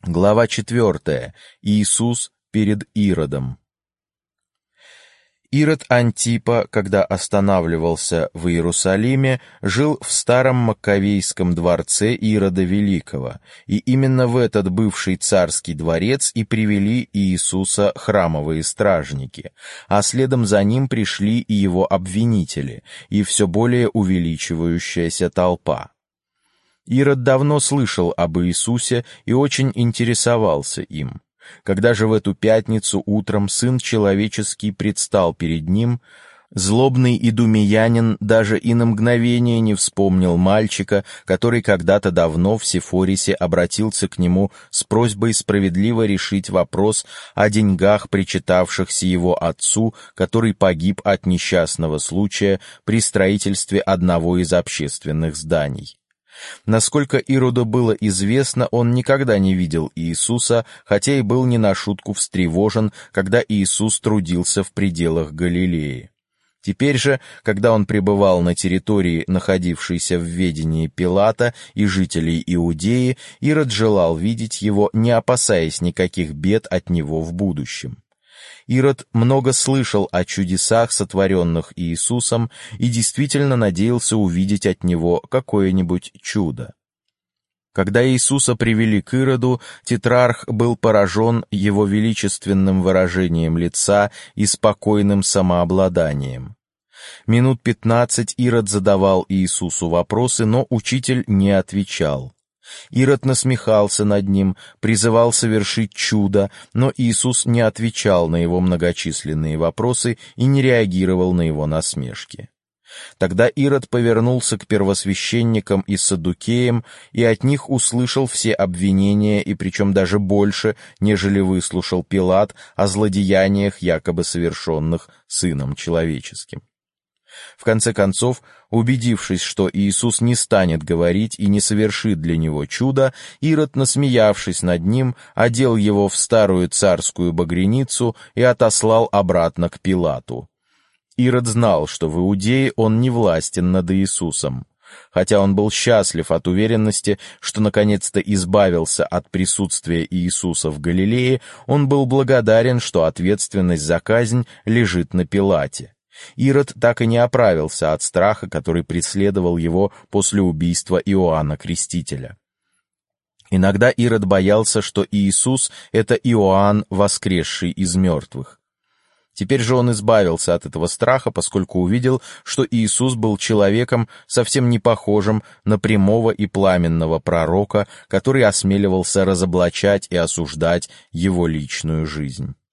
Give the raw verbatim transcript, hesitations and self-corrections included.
Глава четвертая. Иисус перед Иродом. Ирод Антипа, когда останавливался в Иерусалиме, жил в старом Маккавейском дворце Ирода Великого, и именно в этот бывший царский дворец и привели Иисуса храмовые стражники, а следом за ним пришли и его обвинители, и все более увеличивающаяся толпа. Ирод давно слышал об Иисусе и очень интересовался им. Когда же в эту пятницу утром Сын Человеческий предстал перед ним, злобный идумеянин даже и на мгновение не вспомнил мальчика, который когда-то давно в Сефорисе обратился к нему с просьбой справедливо решить вопрос о деньгах, причитавшихся его отцу, который погиб от несчастного случая при строительстве одного из общественных зданий. Насколько Ироду было известно, он никогда не видел Иисуса, хотя и был не на шутку встревожен, когда Иисус трудился в пределах Галилеи. Теперь же, когда он пребывал на территории, находившейся в ведении Пилата и жителей Иудеи, Ирод желал видеть его, не опасаясь никаких бед от него в будущем. Ирод много слышал о чудесах, сотворенных Иисусом, и действительно надеялся увидеть от него какое-нибудь чудо. Когда Иисуса привели к Ироду, тетрарх был поражен его величественным выражением лица и спокойным самообладанием. Минут пятнадцать Ирод задавал Иисусу вопросы, но учитель не отвечал. Ирод насмехался над ним, призывал совершить чудо, но Иисус не отвечал на его многочисленные вопросы и не реагировал на его насмешки. Тогда Ирод повернулся к первосвященникам и саддукеям и от них услышал все обвинения, и причем даже больше, нежели выслушал Пилат о злодеяниях, якобы совершенных Сыном Человеческим. В конце концов, убедившись, что Иисус не станет говорить и не совершит для него чуда, Ирод, насмеявшись над ним, одел его в старую царскую багряницу и отослал обратно к Пилату. Ирод знал, что в Иудее он не властен над Иисусом. Хотя он был счастлив от уверенности, что наконец-то избавился от присутствия Иисуса в Галилее, он был благодарен, что ответственность за казнь лежит на Пилате. Ирод так и не оправился от страха, который преследовал его после убийства Иоанна Крестителя. Иногда Ирод боялся, что Иисус — это Иоанн, воскресший из мертвых. Теперь же он избавился от этого страха, поскольку увидел, что Иисус был человеком, совсем не похожим на прямого и пламенного пророка, который осмеливался разоблачать и осуждать его личную жизнь.